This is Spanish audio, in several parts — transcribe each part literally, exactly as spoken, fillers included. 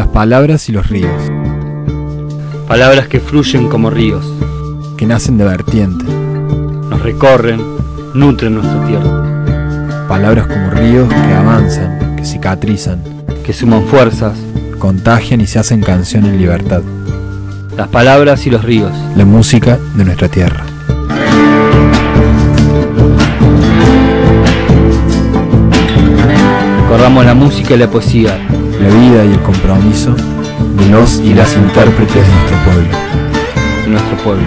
Las palabras y los ríos. Palabras que fluyen como ríos, que nacen de vertiente. nos recorren, nutren nuestra tierra. Palabras como ríos que avanzan, que cicatrizan, que suman fuerzas, contagian y se hacen canción en libertad. Las palabras y los ríos. La música de nuestra tierra. Recordamos la música y la poesía, la vida y el compromiso de los y las intérpretes de nuestro pueblo. De nuestro pueblo.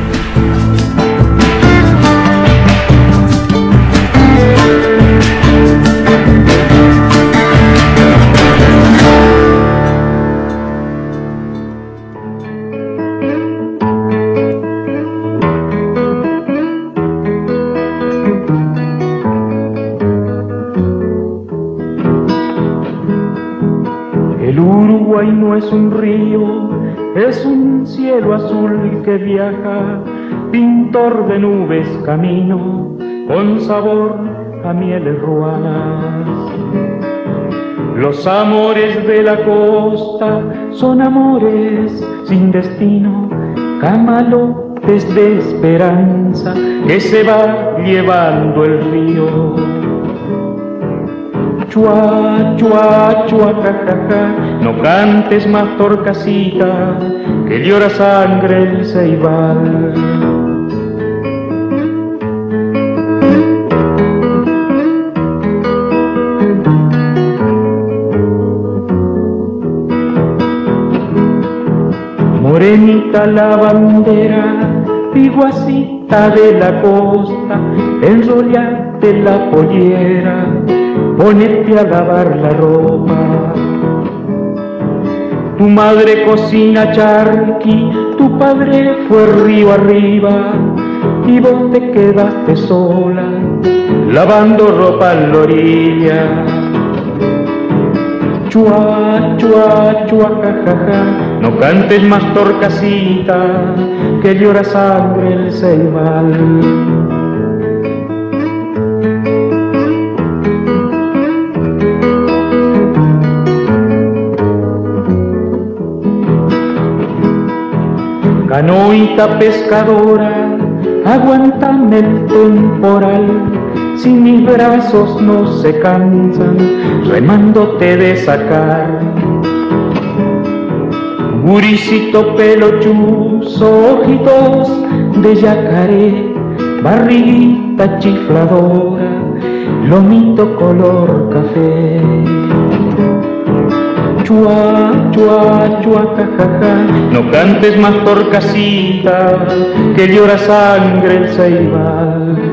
El Uruguay no es un río, es un cielo azul que viaja, pintor de nubes camino, con sabor a mieles ruanas. Los amores de la costa son amores sin destino, camalotes de esperanza que se va llevando el río. Chua, chua, chua, jajaja, no cantes más torcasita, que llora sangre el ceibal. Morenita la bandera, piguacita de la costa, enrollate la pollera, ponete a lavar la ropa. Tu madre cocina charqui, tu padre fue río arriba, y vos te quedaste sola, lavando ropa en la orilla. Chua, chua, chua, jajaja, no cantes más torcasita, que llora sangre el ceibal. Canoita pescadora, aguántame el temporal, si mis brazos no se cansan, remándote de sacar. Guricito pelo chuzo, ojitos de yacaré, barriguita chifladora, lomito color café. Chua, chua, chua, jajaja, no cantes más torcasita, que llora sangre el ceibal.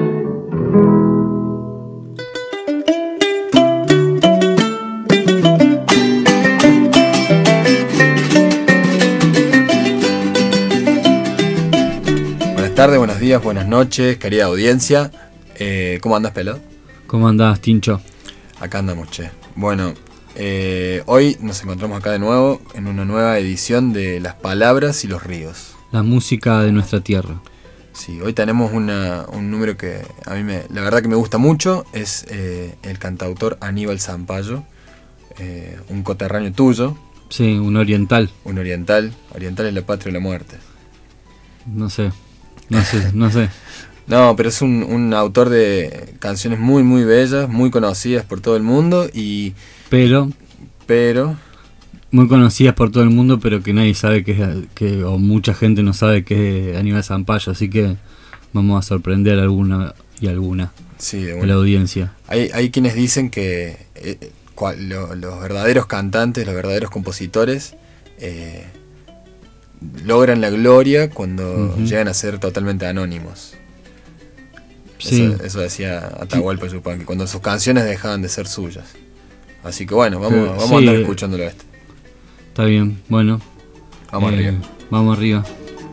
Buenas tardes, buenos días, buenas noches, querida audiencia. Eh, ¿Cómo andas, pelado? ¿Cómo andás, Tincho? Acá andamos, che. Bueno, eh, hoy nos encontramos acá de nuevo en una nueva edición de Las Palabras y los Ríos. La música de nuestra tierra. Sí, hoy tenemos una, un número que a mí me, la verdad que me gusta mucho. Es eh, el cantautor Aníbal Zampayo, eh, un coterráneo tuyo. Sí, un oriental. Un oriental. Oriental es la patria de la muerte. No sé, no sé, no sé. No, pero es un, un autor de canciones muy, muy bellas, muy conocidas por todo el mundo y... Pero... Pero... Muy conocidas por todo el mundo, pero que nadie sabe que es, que, o mucha gente no sabe que es Aníbal Zampayo, así que vamos a sorprender a alguna y alguna sí, de, de la audiencia. Hay, hay quienes dicen que eh, cual, lo, los verdaderos cantantes, los verdaderos compositores... Eh, logran la gloria cuando uh-huh. llegan a ser totalmente anónimos. Sí. Eso, eso decía Atahualpa Yupanqui, cuando sus canciones dejaban de ser suyas. Así que bueno, vamos, vamos sí, a andar escuchándolo a este. Está bien, bueno. Vamos eh, arriba. Vamos arriba.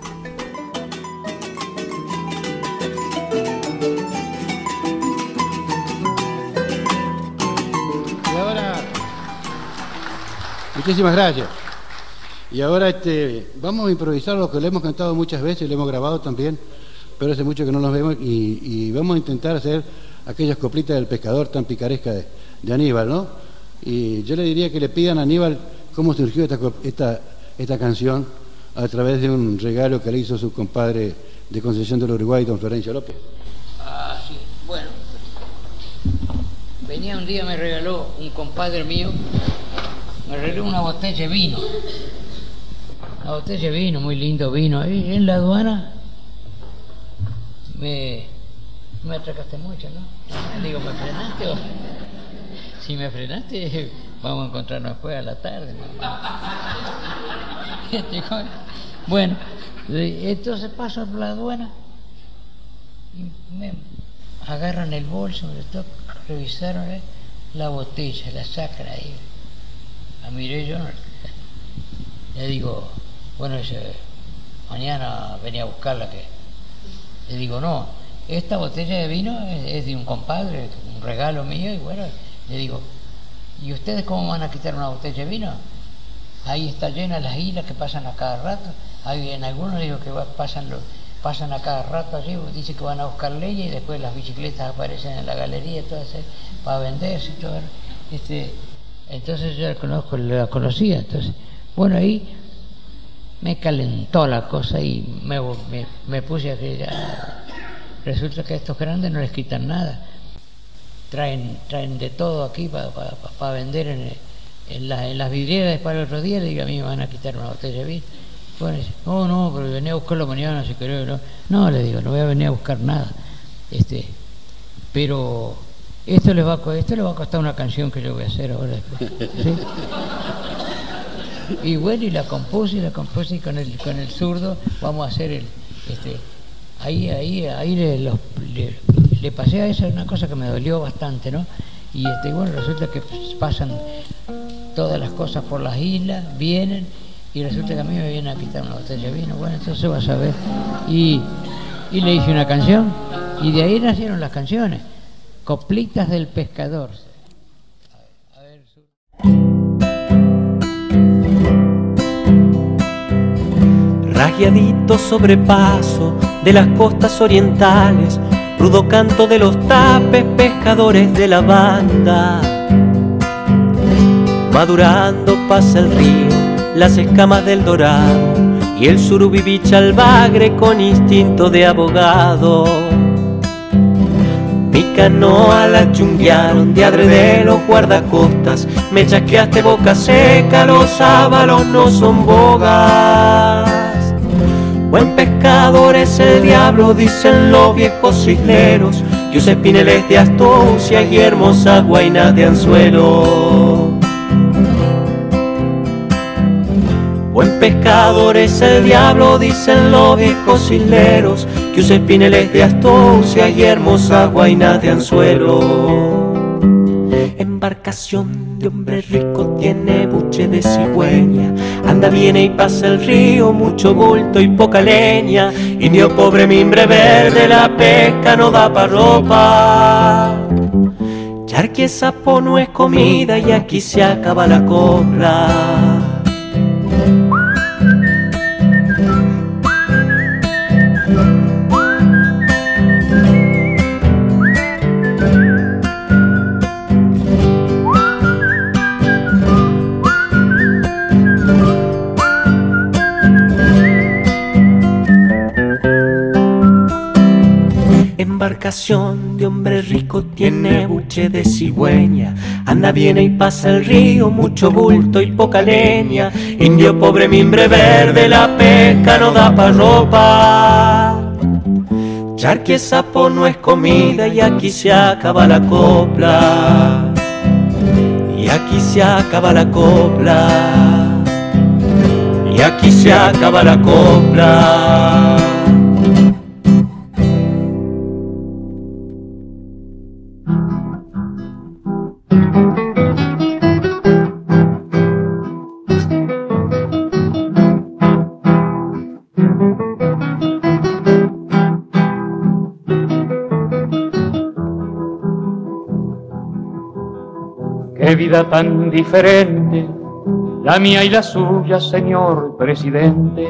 Y ahora, muchísimas gracias. Y ahora este, vamos a improvisar lo que le hemos cantado muchas veces, lo hemos grabado también, pero hace mucho que no nos vemos y, y vamos a intentar hacer aquellas coplitas del pescador tan picaresca de, de Aníbal, ¿no? Y yo le diría que le pidan a Aníbal cómo surgió esta, esta, esta canción a través de un regalo que le hizo su compadre de Concepción del Uruguay, don Florencio López. Ah, sí, bueno. Venía un día, me regaló un compadre mío, me regaló una botella de vino. Una botella de vino, muy lindo vino. Ahí en la aduana me, me atracaste mucho, ¿no? Le digo, ¿me frenaste o? Si me frenaste, vamos a encontrarnos después a la tarde. Bueno, entonces paso por la aduana y me agarran el bolso, me toco, revisaron ¿eh? la botella, la sacan ahí. La miré yo, no, le digo, bueno, dice, mañana venía a buscarla. Que le digo, no, esta botella de vino es, es de un compadre, un regalo mío, y bueno, le digo, ¿y ustedes cómo van a quitar una botella de vino? Ahí está llena las islas que pasan a cada rato. Hay en algunos digo que va, pasan, lo, pasan a cada rato allí, dice que van a buscar leña y después las bicicletas aparecen en la galería todas para venderse y todo. Este, entonces yo la conozco, la conocía, entonces, bueno, ahí me calentó la cosa y me, me, me puse a que ya, resulta que a estos grandes no les quitan nada. Traen, traen de todo aquí para pa, pa, pa vender en, en, la, en las vidrieras. Para el otro día le digo, a mí me van a quitar una botella de vino. Bueno, dice, oh no, pero venía a buscarlo mañana si querés. No, no, le digo, no voy a venir a buscar nada. Este, pero esto les va a, esto les va a costar una canción que yo voy a hacer ahora después. ¿Sí? Y bueno, y la compuse, y la compuse y con el, con el zurdo vamos a hacer el, este, ahí, ahí, ahí le, los, le, le pasé a esa una cosa que me dolió bastante, ¿no? Y este, bueno, resulta que pasan todas las cosas por las islas, vienen, y resulta que a mí me vienen a quitar una botella de vino. Bueno, entonces vas a ver. Y, y le hice una canción, y de ahí nacieron las canciones, Coplitas del Pescador. A ver, su... Ragiadito sobrepaso de las costas orientales, rudo canto de los tapes pescadores de la banda. Madurando pasa el río, las escamas del dorado y el surubí bicha al bagre con instinto de abogado. Mi canoa la chunguearon de adrede los guardacostas, me chasqueaste boca seca, los sábalos no son bogas. Buen pescador es el diablo, dicen los viejos isleros, que usa espineles de astucia y hermosas guainas de anzuelo. Buen pescador es el diablo, dicen los viejos isleros, que usa espineles de astucia y hermosas guainas de anzuelo. Embarcación de hombre rico tiene buche de cigüeña, anda, viene y pasa el río, mucho bulto y poca leña. Indio pobre, mimbre verde, la pesca no da pa' ropa. Charqui sapo no es comida y aquí se acaba la copla. Embarcación de hombre rico tiene buche de cigüeña, anda, viene y pasa el río, mucho bulto y poca leña. Indio pobre, mimbre verde, la pesca no da pa' ropa. Charqui sapo no es comida y aquí se acaba la copla. Y aquí se acaba la copla. Y aquí se acaba la copla. Qué vida tan diferente, la mía y la suya, señor presidente.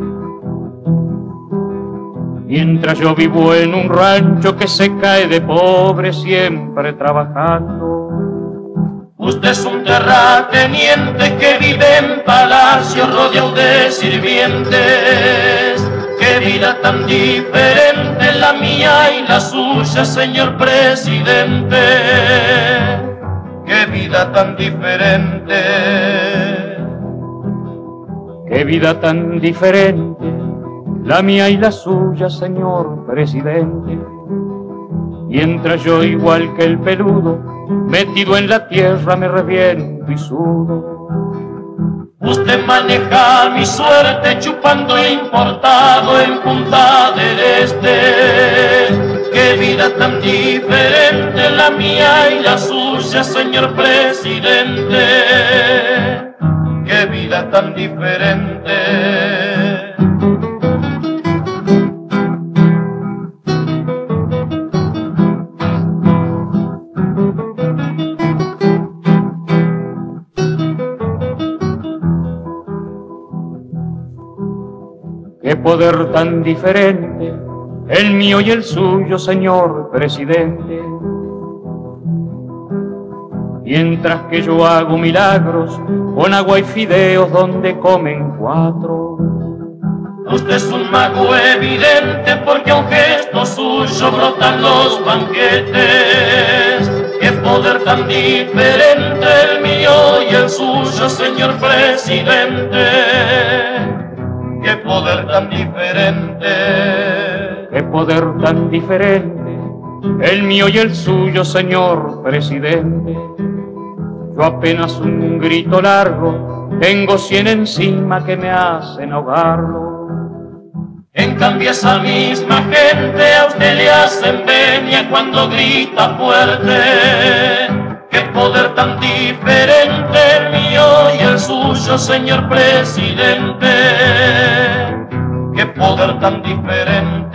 Mientras yo vivo en un rancho que se cae de pobre siempre trabajando, Usted es un terrateniente que vive en palacio rodeado de sirvientes. Qué vida tan diferente la mía y la suya, señor presidente. Qué vida tan diferente. Qué vida tan diferente la mía y la suya, señor presidente. Mientras yo, igual que el peludo, metido en la tierra me reviento y sudo. Usted maneja mi suerte chupando importado en Punta del Este. Qué vida tan diferente la mía y la suya, señor presidente. Qué vida tan diferente. Qué poder tan diferente, el mío y el suyo, señor presidente. Mientras que yo hago milagros con agua y fideos donde comen cuatro. Usted es un mago evidente porque a un gesto suyo brotan los banquetes. Qué poder tan diferente el mío y el suyo, señor presidente. Qué poder tan diferente. Qué poder tan diferente, el mío y el suyo, señor presidente. Yo apenas un grito largo, tengo cien encima que me hacen ahogarlo. En cambio esa misma gente a usted le hacen venia cuando grita fuerte. Qué poder tan diferente el mío y el suyo, señor presidente. Qué poder tan diferente.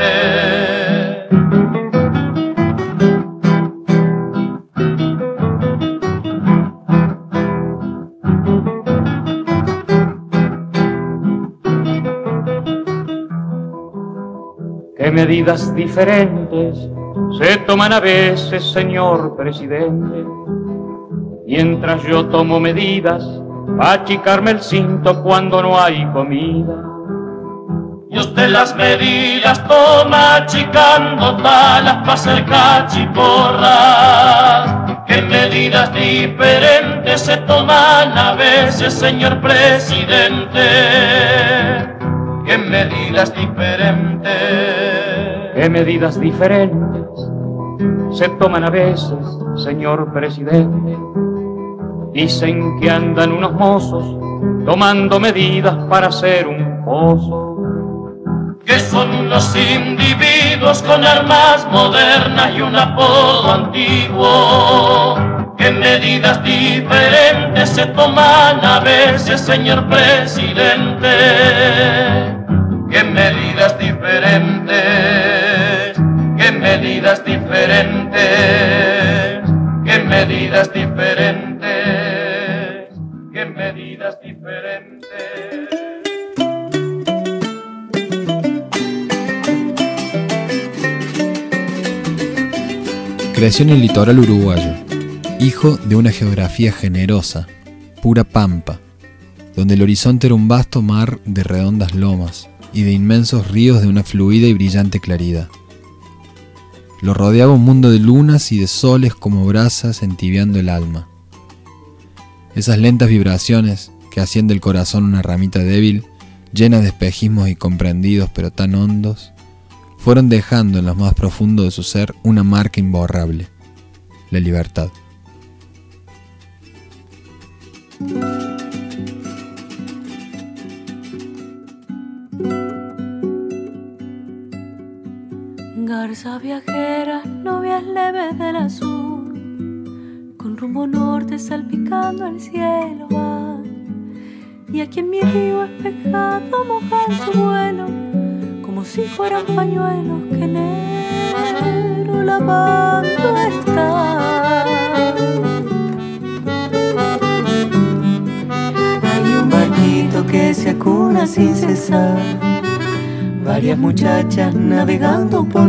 Qué medidas diferentes se toman a veces, señor presidente. Mientras yo tomo medidas para achicarme el cinto cuando no hay comida. Y usted las medidas toma achicando talas para hacer cachiporras. Qué medidas diferentes se toman a veces, señor presidente. Qué medidas diferentes. Qué medidas diferentes se toman a veces, señor presidente. Dicen que andan unos mozos tomando medidas para hacer un pozo. Que son unos individuos con armas modernas y un apodo antiguo. Qué medidas diferentes se toman a veces, señor presidente. Qué medidas diferentes. Qué medidas diferentes. Qué medidas diferentes. Qué medidas diferentes. Creció en el litoral uruguayo, hijo de una geografía generosa, pura pampa, donde el horizonte era un vasto mar de redondas lomas y de inmensos ríos de una fluida y brillante claridad. Lo rodeaba un mundo de lunas y de soles como brasas entibiando el alma. Esas lentas vibraciones que hacían del corazón una ramita débil, llena de espejismos incomprendidos pero tan hondos, fueron dejando en lo más profundo de su ser una marca imborrable, la libertad. Garza viajera, novias leves del azul, con rumbo norte salpicando el cielo va. Y aquí en mi río espejado mojan su vuelo, como si fueran pañuelos que enero lavando está. Hay un barquito que se acuna sin cesar, varias muchachas navegando por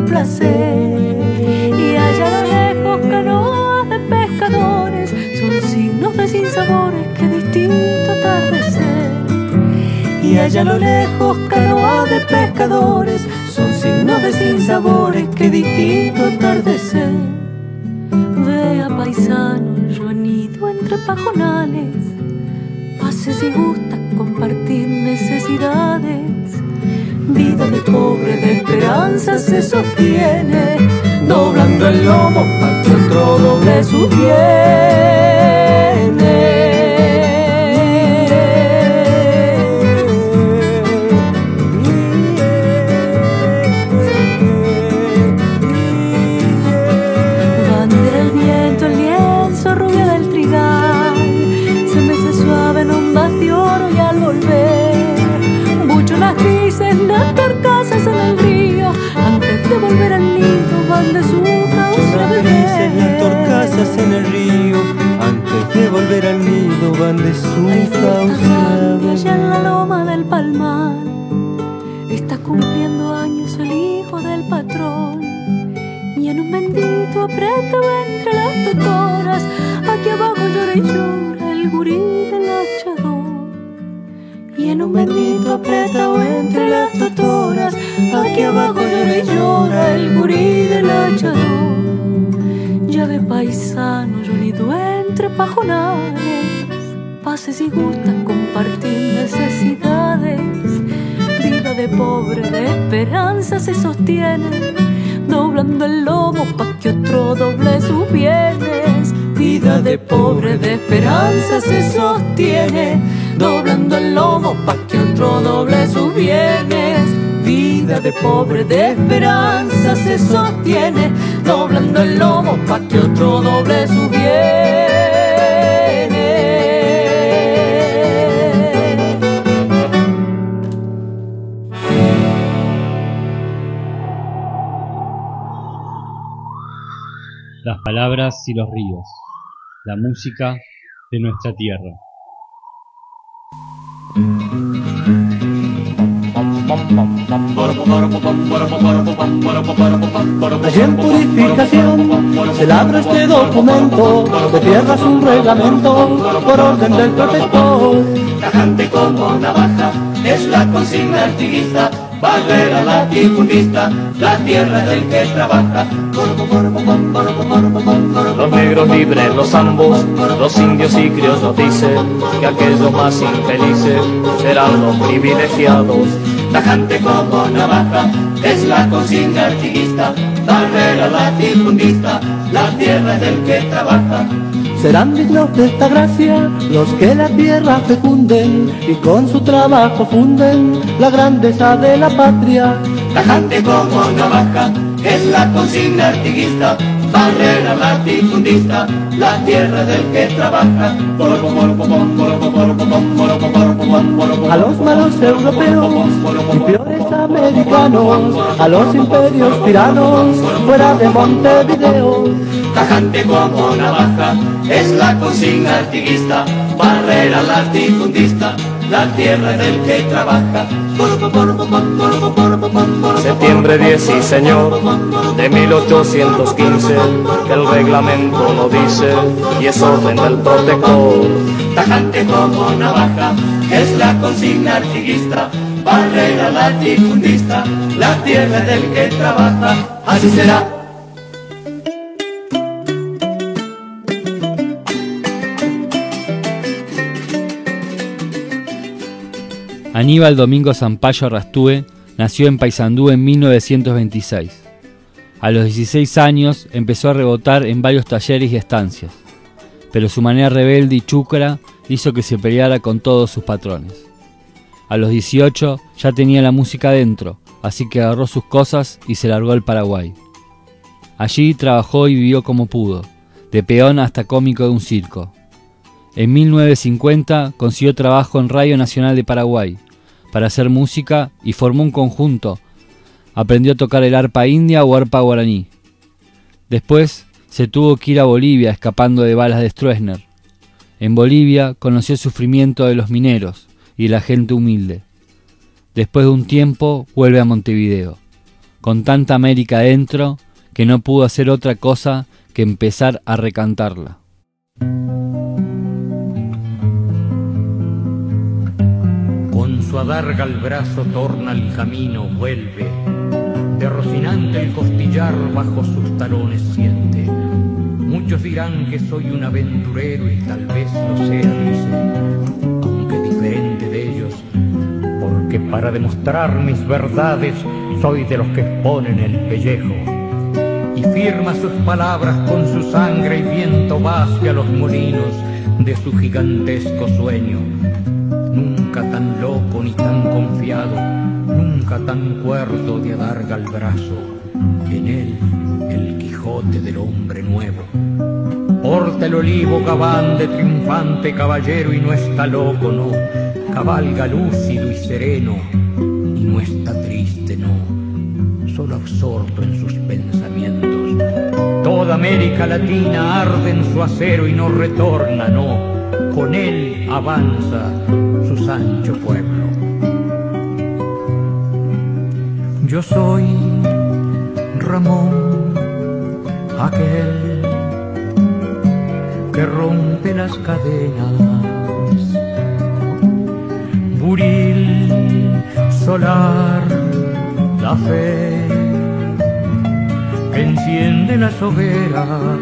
placer, y allá a lo lejos canoas de pescadores son signos de de sinsabores, qué distinto atardecer. Y allá a lo lejos canoa de pescadores, son signos de sinsabores, qué distinto atardecer. Vea paisano, yo anido entre pajonales, pase si gusta compartir necesidades. Vida de pobre de esperanza se sostiene, doblando el lomo para que otro doble su bienes. Bandera el viento, el lienzo, rubia del trigal, se mece suave en ondas de oro y al volver bucho las grises, las carcasas en el río, antes de volver al nido van de su causa a beber. Las torcasas en el río, antes de volver al nido van de su causa a beber. Allá en la loma del Palmar está cumpliendo años el hijo del patrón, y en un bendito apretado entre las tutoras, aquí abajo llora y llora el gurí del hachador. Y en un bendito apretado entre las tutoras, aquí abajo llora y llora el gurí del hachador. Llave paisano, yo nido entre pajonales, pase si gustas compartir necesidades. Vida de pobre de esperanza se sostiene, doblando el lomo pa' que otro doble sus bienes. Vida de pobre de esperanza se sostiene, doblando el lomo pa' que otro doble sus bienes. Vida de pobre de esperanza se sostiene, doblando el lomo pa' que otro doble sus bienes. Las palabras y los ríos, la música de nuestra tierra. Allí en Purificación se labra este documento, de tierras un reglamento por orden del protector. Tajante como navaja es la consigna artiguista, barrera latifundista, la tierra del que trabaja. Los negros libres, los ambos, los indios y criollos dicen que aquellos más infelices serán los privilegiados. Tajante como navaja es la consigna artiguista, barrera latifundista, la tierra del que trabaja. Serán dignos de esta gracia los que la tierra fecunden y con su trabajo funden la grandeza de la patria. Tajante como navaja es la consigna artiguista, barrera latifundista, la tierra del que trabaja. A los malos europeos y peores americanos, a los imperios tiranos fuera de Montevideo. Tajante como navaja es la consigna artiguista, barrera latifundista, la tierra del que trabaja. Septiembre diez, sí señor, de mil ochocientos quince, que el reglamento lo dice y es orden del protector. Tajante como navaja es la consigna artiguista, barrera latifundista, la tierra del que trabaja. Así será. Aníbal Domingo Zampayo Rastúe nació en Paysandú en mil novecientos veintiséis. A los dieciséis años empezó a rebotar en varios talleres y estancias, pero su manera rebelde y chúcara hizo que se peleara con todos sus patrones. A los dieciocho ya tenía la música dentro, así que agarró sus cosas y se largó al Paraguay. Allí trabajó y vivió como pudo, de peón hasta cómico de un circo. En mil novecientos cincuenta consiguió trabajo en Radio Nacional de Paraguay para hacer música y formó un conjunto. Aprendió a tocar el arpa india o arpa guaraní. Después se tuvo que ir a Bolivia escapando de balas de Stroessner. En Bolivia conoció el sufrimiento de los mineros y de la gente humilde. Después de un tiempo vuelve a Montevideo, con tanta América adentro que no pudo hacer otra cosa que empezar a recantarla. su adarga al brazo torna el camino, vuelve. De Rocinante el costillar bajo sus talones siente. Muchos dirán que soy un aventurero y tal vez lo sea, dice, aunque diferente de ellos, porque para demostrar mis verdades soy de los que exponen el pellejo. Y firma sus palabras con su sangre y viento va hacia los molinos de su gigantesco sueño. Nunca tan loco ni tan confiado, nunca tan cuerdo de adarga al brazo. En él el Quijote del hombre nuevo. Porta el olivo gabán de triunfante caballero y no está loco, no. Cabalga lúcido y sereno y no está triste, no. Solo absorto en sus pensamientos. Toda América Latina arde en su acero y no retorna, no. Con él avanza su Sancho Pueblo. Yo soy Ramón, aquel que rompe las cadenas, buril solar, la fe que enciende las hogueras,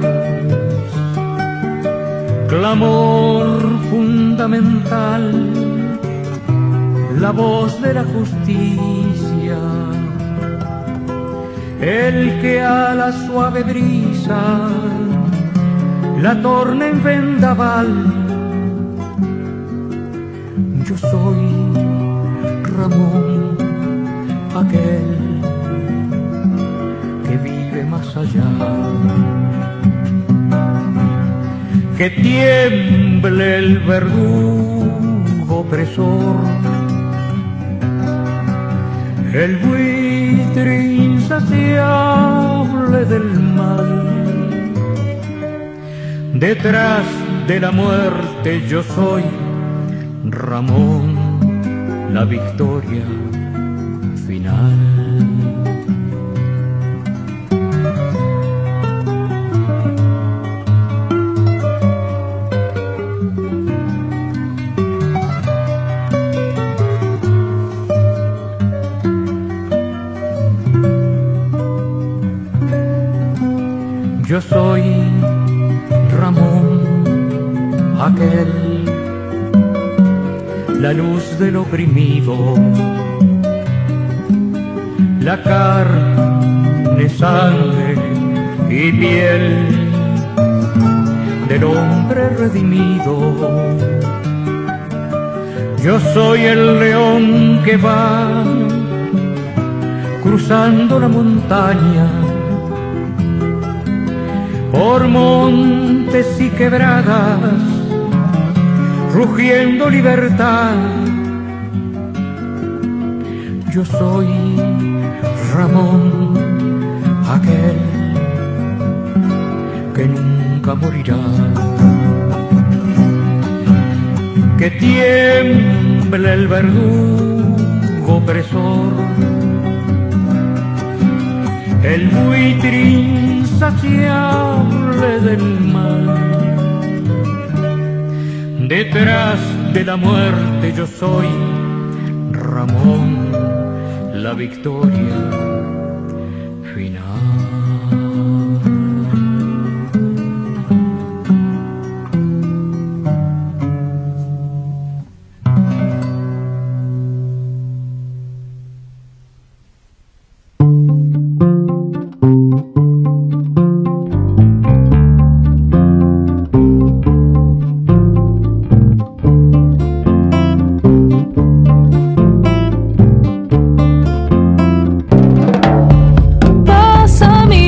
clamor fundamental, la voz de la justicia, el que a la suave brisa la torna en vendaval. Yo soy Ramón, aquel que vive más allá. Que tiemble el verdugo opresor, el buitre insaciable del mal. Detrás de la muerte yo soy Ramón, la victoria final. Yo soy Ramón, aquel, la luz del oprimido, la carne, sangre y piel del hombre redimido. Yo soy el león que va cruzando la montaña, por montes y quebradas, rugiendo libertad. Yo soy Ramón, aquel que nunca morirá. Que tiemble el verdugo opresor, el buitre insaciable del mal. Detrás de la muerte yo soy Ramón, la victoria final. Pasa mi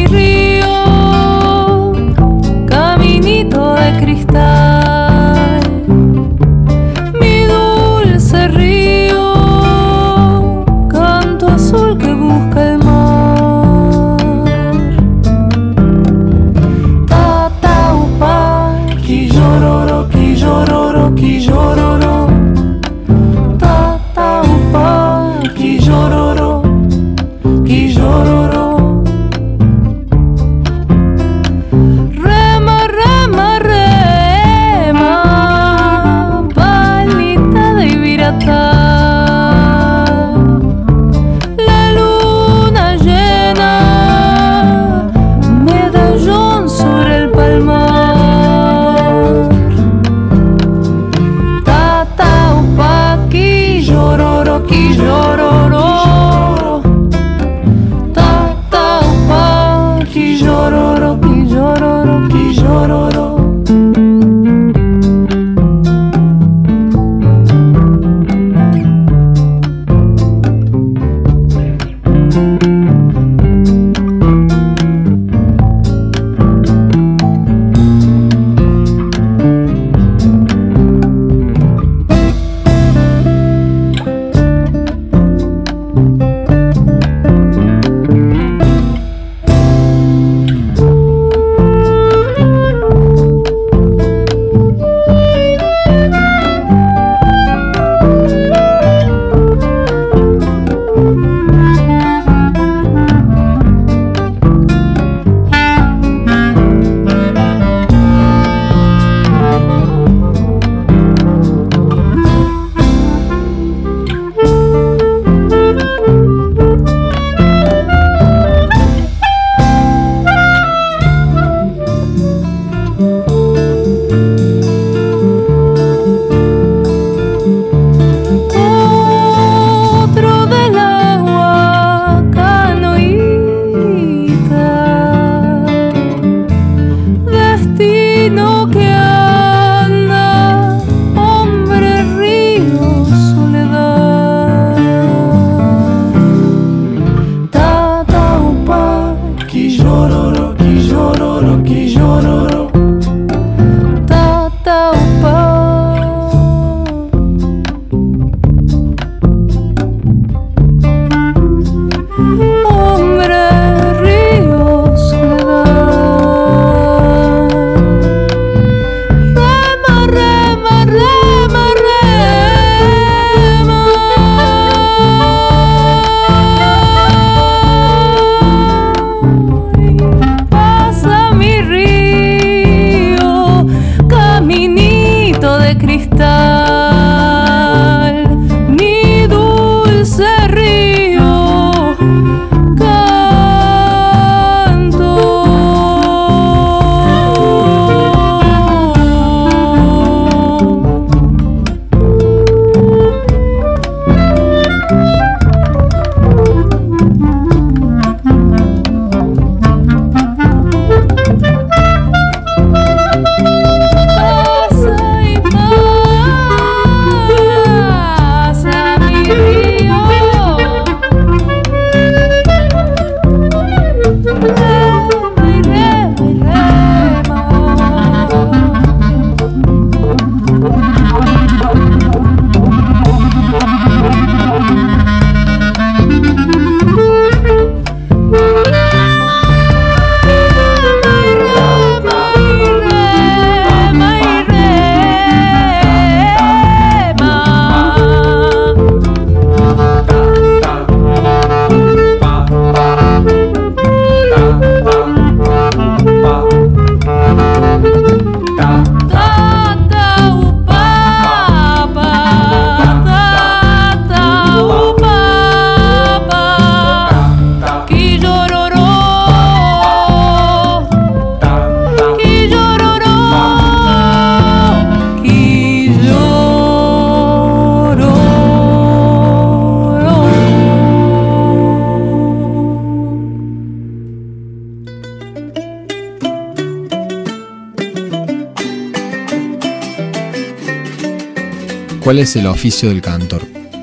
¿Cuál es el oficio del cantor?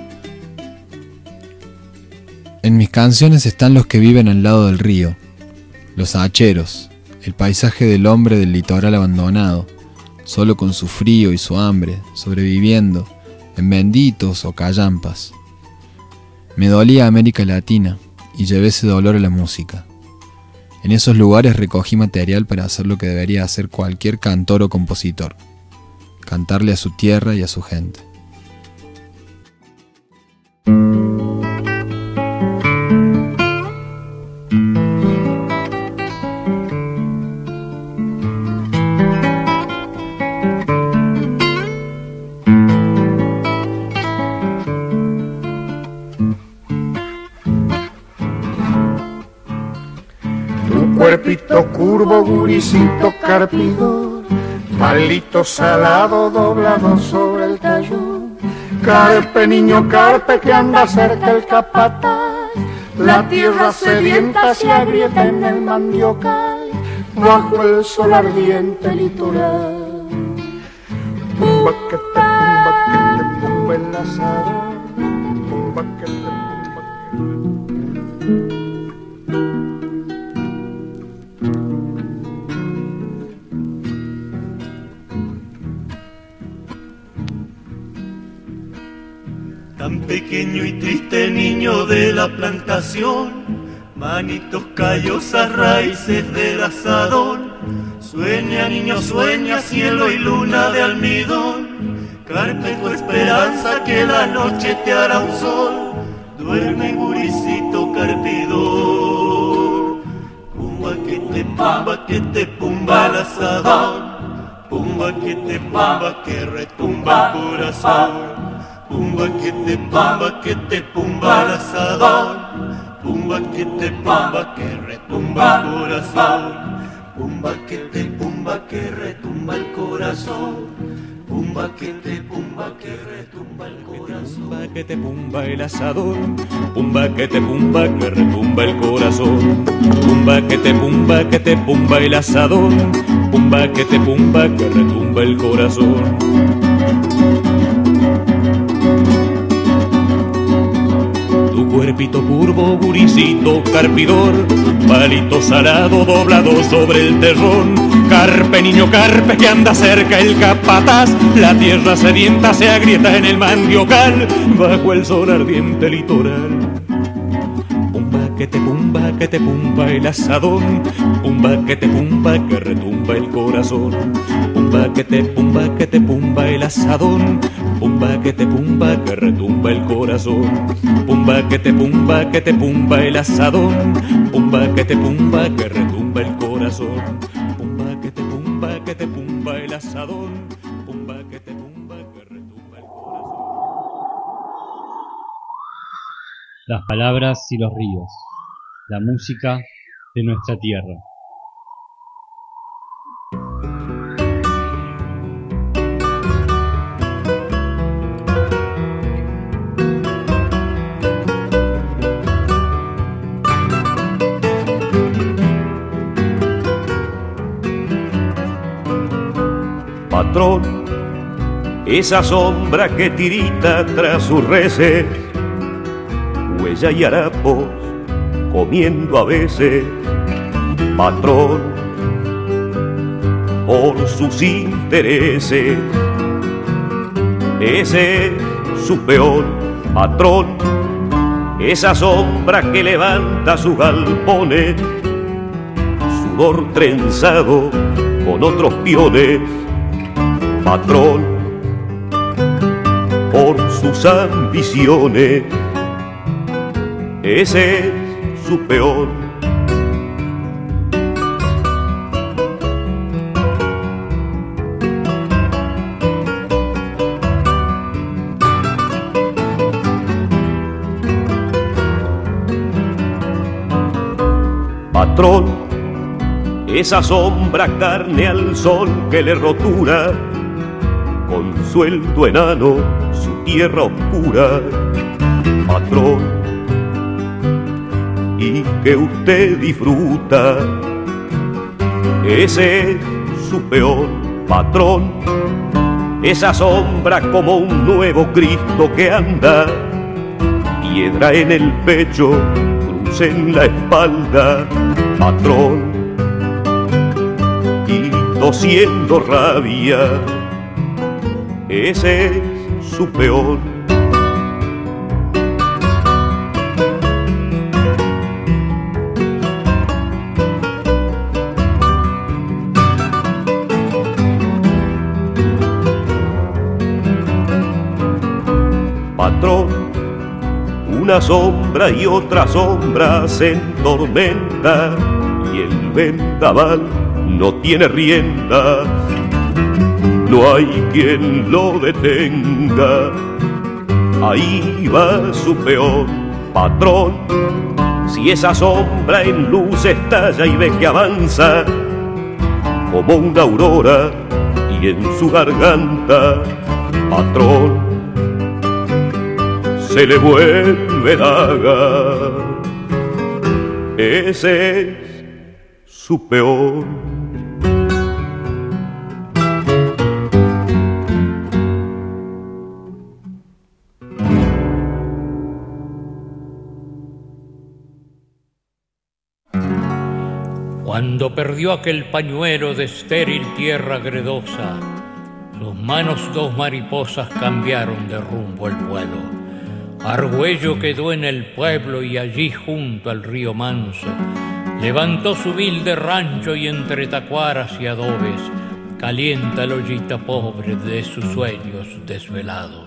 En mis canciones están los que viven al lado del río, los hacheros, el paisaje del hombre del litoral abandonado, solo con su frío y su hambre, sobreviviendo en benditos o callampas. Me dolía América Latina y llevé ese dolor a la música. En esos lugares recogí material para hacer lo que debería hacer cualquier cantor o compositor: cantarle a su tierra y a su gente. Cuerpito curvo, guricito carpidor, palito salado doblado sobre el tallón. Carpe, niño carpe, que anda cerca el capataz. La tierra sedienta se agrieta en el mandiocal, bajo el sol ardiente litoral. Pumba que te pumba que te pumba el asador, pumba que te pumba que te... Tan pequeño y triste niño de la plantación, manitos callosas, raíces del asadón. Sueña, niño, sueña, cielo y luna de almidón. Carpe tu esperanza que la noche te hará un sol. Duerme, guricito carpidor. Pumba que te pumba, que te pumba el asadón. Pumba que te pumba, que retumba el corazón. Pumba que te pumba, que te pumba el asadón. Pumba que te pumba, que retumba el corazón. Pumba que te pumba, que retumba el corazón. Pumba que te pumba, que retumba el corazón. Pumba que te pumba el asadón. Pumba que te pumba, que retumba el corazón. Pumba que te pumba, que te pumba el asadón. Pumba que te pumba, que retumba el corazón. Tu cuerpito curvo, guricito carpidor, palito salado doblado sobre el terrón. Carpe, niño carpe, que anda cerca el capataz. La tierra sedienta se agrieta en el mandiocal, bajo el sol ardiente litoral. Pumba que te pumba, que te pumba el asadón. Pumba que te pumba, que retumba el corazón. Pumba que te pumba, que te pumba el asadón. Pumba que te pumba, que retumba el corazón. Pumba que te pumba, que te pumba el asadón. Pumba que te pumba, que retumba el corazón. Pumba que te pumba, que te pumba el asadón. Pumba que te pumba, que retumba el corazón. Las palabras y los ríos, la música de nuestra tierra. Patrón, esa sombra que tirita tras sus reses, huella y harapos comiendo a veces. Patrón, por sus intereses, ese es su peor. Patrón, esa sombra que levanta sus galpones, sudor trenzado con otros piones. Patrón, por sus ambiciones, ese es su peor. Patrón, esa sombra carne al sol que le rotura, con sueldo enano su tierra oscura. Patrón, y que usted disfruta, ese es su peor. Patrón, esa sombra como un nuevo Cristo que anda, piedra en el pecho, cruz en la espalda, patrón, y tosiendo rabia, ese es su peor. Patrón, una sombra y otra sombra se entormenta y el vendaval no tiene rienda. No hay quien lo detenga, ahí va su peor. Patrón, si esa sombra en luz estalla y ve que avanza como una aurora y en su garganta, patrón, se le vuelve daga, ese es su peor. Cuando perdió aquel pañuelo de estéril tierra gredosa, sus manos dos mariposas cambiaron de rumbo el vuelo. Argüello quedó en el pueblo y allí junto al río Manso levantó su humilde rancho y entre tacuaras y adobes calienta la ollita pobre de sus sueños desvelados.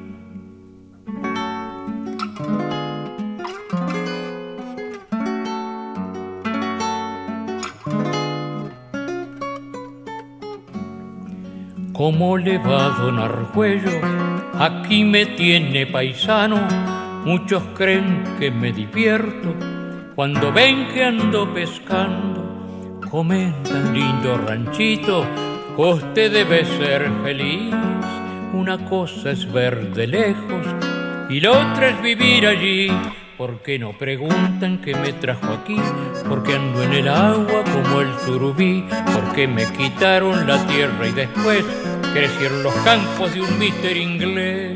¿Cómo le va, don Argüello? Aquí me tiene paisano. Muchos creen que me divierto cuando ven que ando pescando. Comentan, lindo ranchito, usted debe ser feliz. Una cosa es ver de lejos y la otra es vivir allí. ¿Por qué no preguntan qué me trajo aquí? Porque ando en el agua como el surubí. Porque me quitaron la tierra y después crecieron los campos de un mister inglés.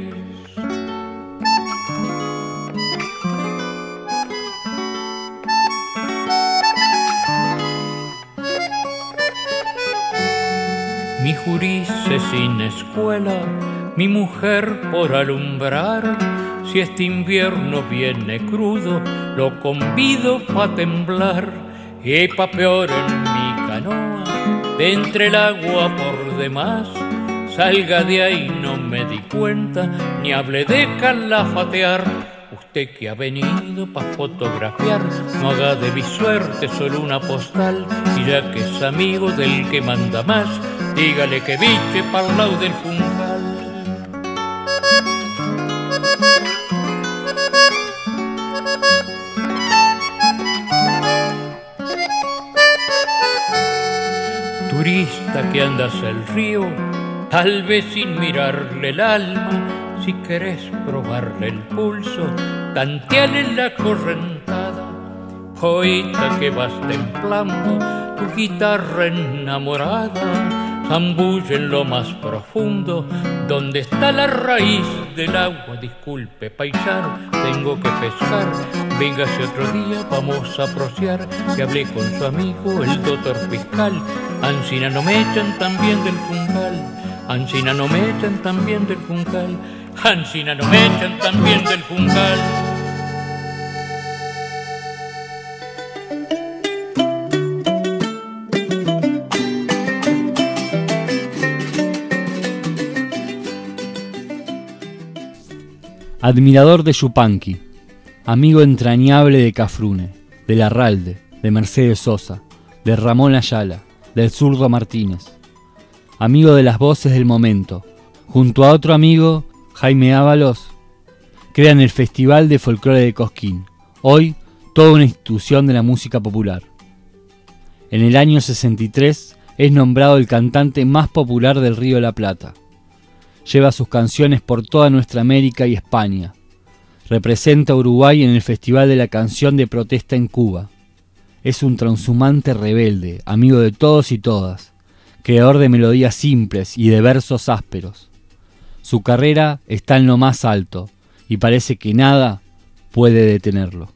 Mi jurice sin escuela, mi mujer por alumbrar. Si este invierno viene crudo, lo convido pa' temblar. Y pa' peor en mi canoa, de entre el agua por demás. Salga de ahí, no me di cuenta, ni hable de calafatear. Usted que ha venido pa' fotografiar, no haga de mi suerte solo una postal. Y ya que es amigo del que manda más, dígale que biche pa'l lado del fungal. Turista que andas el río, tal vez sin mirarle el alma. Si querés probarle el pulso, tanteale la correntada. Poeta que vas templando tu guitarra enamorada, zambulle en lo más profundo, donde está la raíz del agua. Disculpe, paisano, tengo que pescar. Véngase otro día, vamos a prociar. Que hablé con su amigo, el doctor fiscal. Ancina no me echan también del fungal. Ancina no me echan también del fungal. Ancina no me echan también del fungal. Admirador de Yupanqui, amigo entrañable de Cafrune, de Larralde, de Mercedes Sosa, de Ramón Ayala, del zurdo Martínez. Amigo de las voces del momento, junto a otro amigo, Jaime Ábalos, crean el Festival de Folclore de Cosquín, hoy toda una institución de la música popular. En el año sesenta y tres es nombrado el cantante más popular del Río de la Plata. Lleva sus canciones por toda nuestra América y España. Representa a Uruguay en el Festival de la Canción de Protesta en Cuba. Es un transhumante rebelde, amigo de todos y todas, creador de melodías simples y de versos ásperos. Su carrera está en lo más alto y parece que nada puede detenerlo.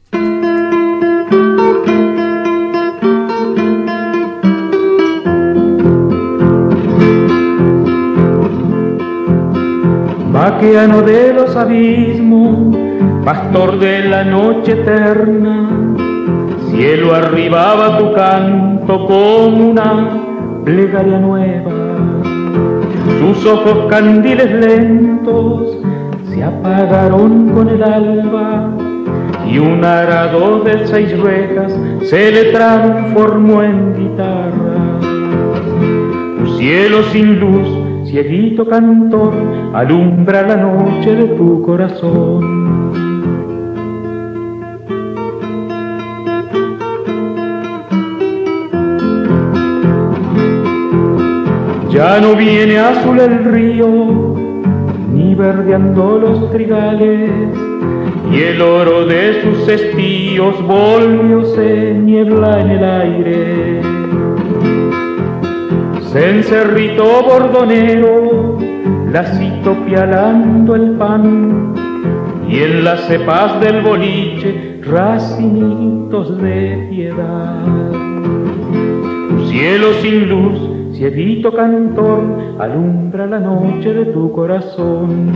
Vaqueano de los abismos, pastor de la noche eterna, cielo arribaba tu canto como una plegaria nueva. Sus ojos candiles lentos se apagaron con el alba y un arado de seis rejas se le transformó en guitarra. Tu cielo sin luz, cieguito cantor, alumbra la noche de tu corazón. Ya no viene azul el río, ni verdeando los trigales, y el oro de sus estíos volvióse niebla en el aire. Cencerrito bordonero, lacito pialando el pan, y en las cepas del boliche racimitos de piedad. Tu cielo sin luz, cieguito cantor, alumbra la noche de tu corazón.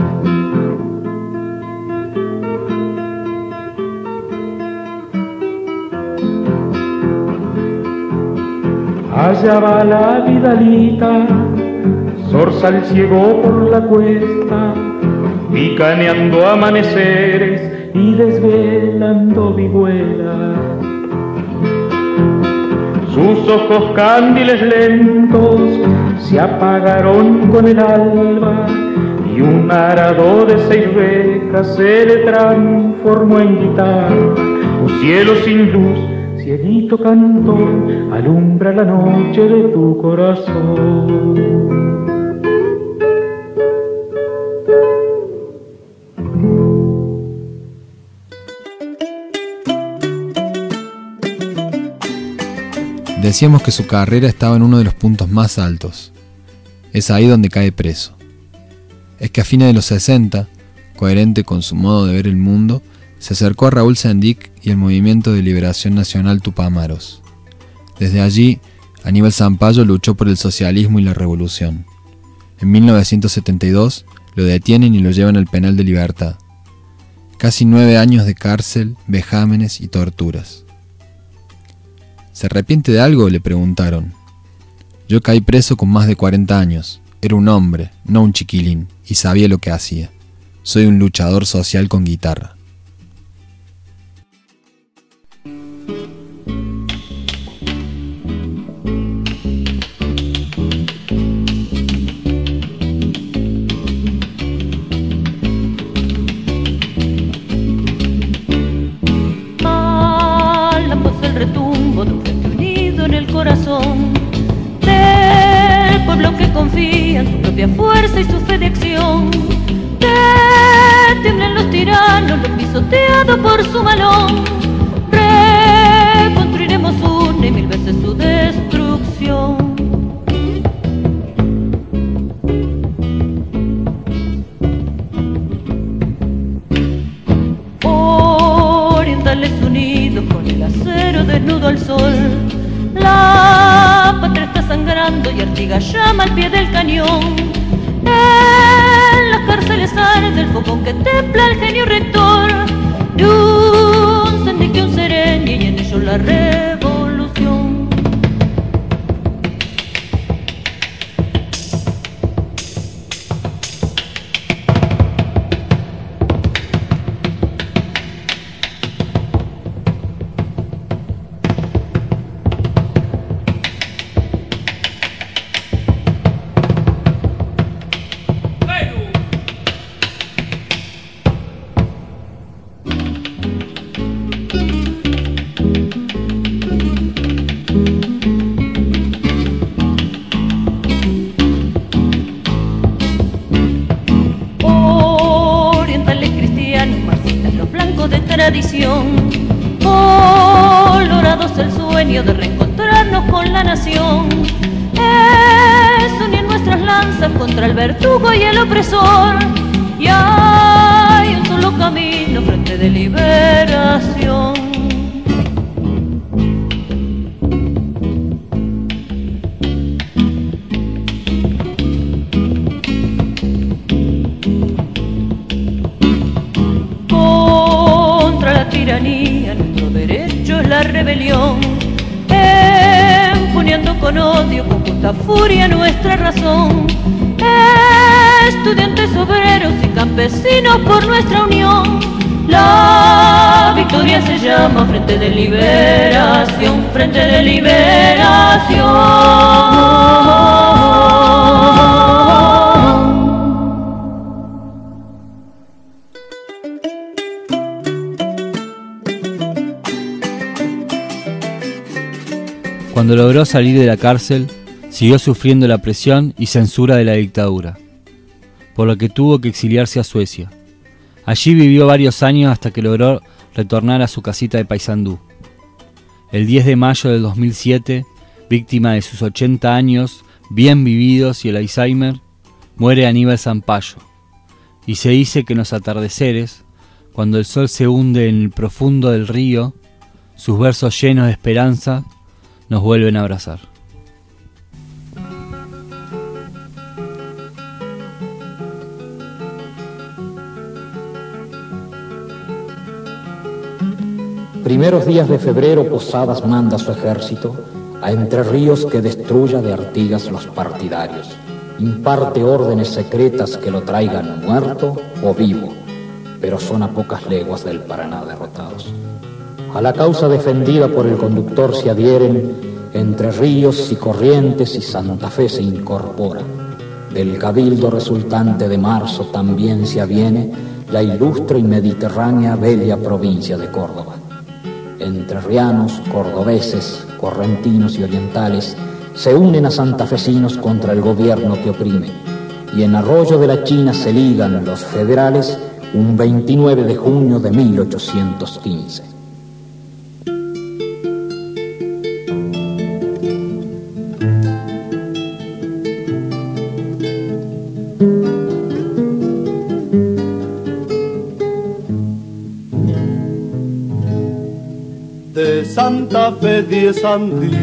Allá va la vidalita, zorzal ciego por la cuesta, picaneando amaneceres y desvelando vihuelas. Sus ojos cándiles lentos se apagaron con el alba y un arado de seis rejas se le transformó en guitarra. Tu cielo sin luz, cieguito cantor, alumbra la noche de tu corazón. Decíamos que su carrera estaba en uno de los puntos más altos. Es ahí donde cae preso. Es que a fines de los sesenta, coherente con su modo de ver el mundo, se acercó a Raúl Sendic y el Movimiento de Liberación Nacional Tupamaros. Desde allí, Aníbal Zampayo luchó por el socialismo y la revolución. En mil novecientos setenta y dos lo detienen y lo llevan al penal de Libertad. Casi nueve años de cárcel, vejámenes y torturas. ¿Se arrepiente de algo?, le preguntaron. Yo caí preso con más de cuarenta años. Era un hombre, no un chiquilín, y sabía lo que hacía. Soy un luchador social con guitarra. Del pueblo que confía en su propia fuerza y su fe de acción, que tiemblan los tiranos, los pisoteados por su malón. Reconstruiremos una y mil veces su destrucción. Orientales unidos con el acero desnudo al sol, la patria está sangrando y Artigas llama al pie del cañón. En las cárceles arde el fogón que templa el genio rector de un Sendic y un Sereni, y en ellos la revolución. Tradición, colorados el sueño de reencontrarnos con la nación. Eh, lanzas contra el verdugo y el opresor. Y hay un solo camino, frente de liberación. Contra la tiranía, nuestro derecho es la rebelión. Empuñando con odio, con justa furia nuestra razón. Estudiantes, obreros y campesinos por nuestra unión. La victoria se llama Frente de Liberación, Frente de Liberación. Cuando logró salir de la cárcel, siguió sufriendo la presión y censura de la dictadura, por lo que tuvo que exiliarse a Suecia. Allí vivió varios años hasta que logró retornar a su casita de Paysandú. El diez de mayo del dos mil siete, víctima de sus ochenta años, bien vividos y el Alzheimer, muere Aníbal Zampayo, y se dice que en los atardeceres, cuando el sol se hunde en el profundo del río, sus versos llenos de esperanza nos vuelven a abrazar. Primeros días de febrero, Posadas manda su ejército a Entre Ríos que destruya de Artigas los partidarios. Imparte órdenes secretas que lo traigan muerto o vivo, pero son a pocas leguas del Paraná derrotados. A la causa defendida por el conductor se adhieren Entre Ríos y Corrientes, y Santa Fe se incorpora. Del cabildo resultante de marzo también se aviene la ilustre y mediterránea bella provincia de Córdoba. Entrerrianos, cordobeses, correntinos y orientales se unen a santafesinos contra el gobierno que oprime, y en Arroyo de la China se ligan los federales un veintinueve de junio de mil ochocientos quince. De Santa Fe diez Andino,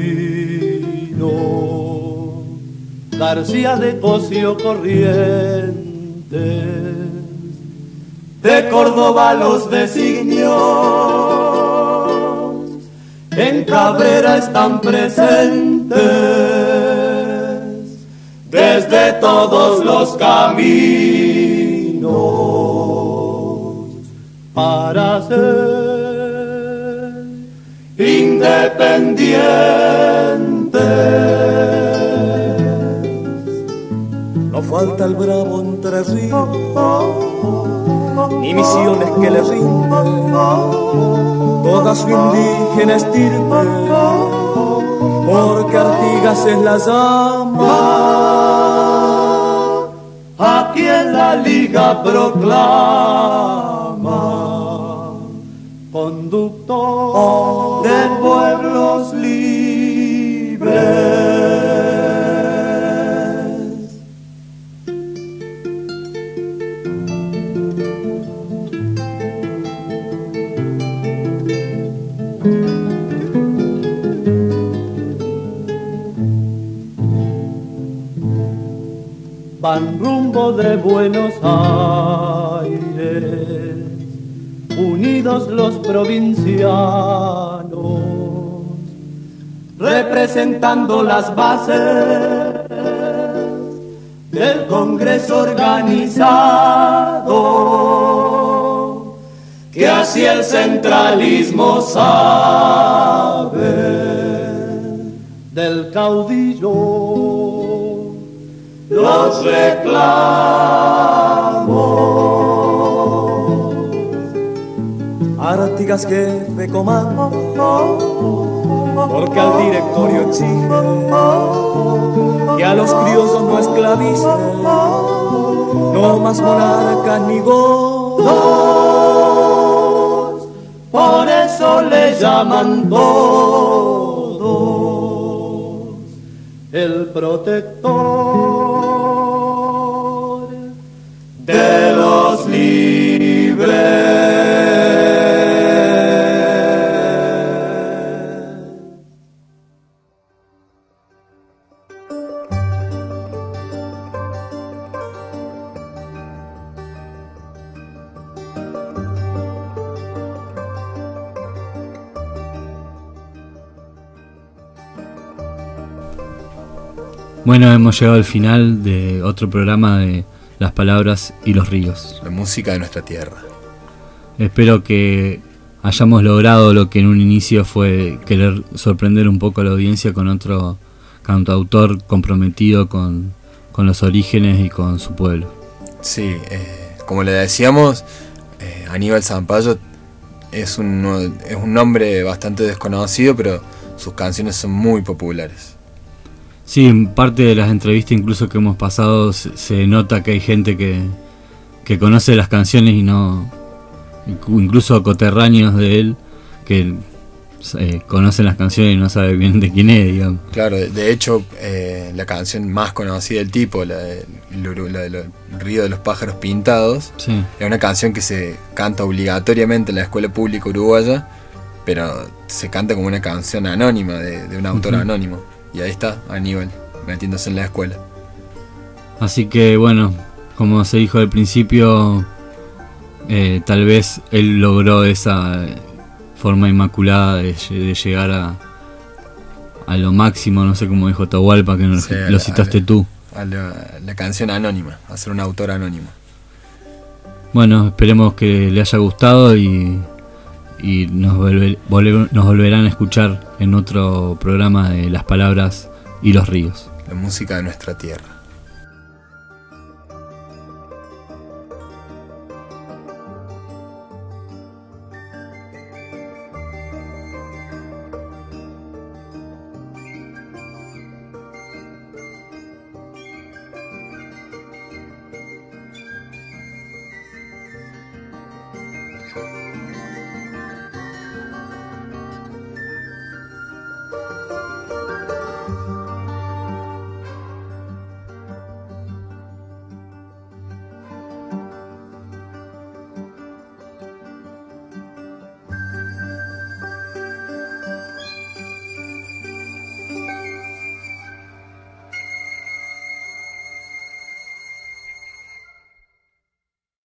García de Cosio Corrientes, de Córdoba los designios, en Cabrera están presentes, desde todos los caminos, para ser independientes. No falta el bravo Entre Ríos, ni misiones que le rinden toda su indígena estirpe, porque Artigas es la llama, aquí en la liga proclama, conductor de pueblos libres. Van rumbo de Buenos Aires, unidos los provincianos, representando las bases del Congreso organizado, que así el centralismo sabe del caudillo los reclamos. Artigas jefe comando, porque al directorio exige que a los criollos no esclavicen, no más monarcas ni godos, por eso le llaman todos el protector Bueno, hemos llegado al final de otro programa de Las Palabras y los Ríos. La música de nuestra tierra. Espero que hayamos logrado lo que en un inicio fue querer sorprender un poco a la audiencia con otro cantautor comprometido con, con los orígenes y con su pueblo. Sí, eh, como le decíamos, eh, Aníbal Zampayo es un, es un nombre bastante desconocido, pero sus canciones son muy populares. Sí, en parte de las entrevistas incluso que hemos pasado se, se nota que hay gente que, que conoce las canciones y no, incluso coterráneos de él, que eh, conocen las canciones y no saben bien de quién es, digamos. Claro, de, de hecho, eh, la canción más conocida del tipo, la de la de los Río de los Pájaros Pintados, sí, es una canción que se canta obligatoriamente en la escuela pública uruguaya, pero se canta como una canción anónima, de, de un autor uh-huh. anónimo. Y ahí está Aníbal, metiéndose en la escuela. Así que bueno, como se dijo al principio, eh, tal vez él logró esa forma inmaculada de, de llegar a, a lo máximo, no sé cómo dijo Atahualpa, que no, sí, lo la, citaste la, tú. A la, la canción anónima, a ser un autor anónimo. Bueno, esperemos que le haya gustado y, y nos, volver, volver, nos volverán a escuchar en otro programa de Las Palabras y los Ríos. La música de nuestra tierra.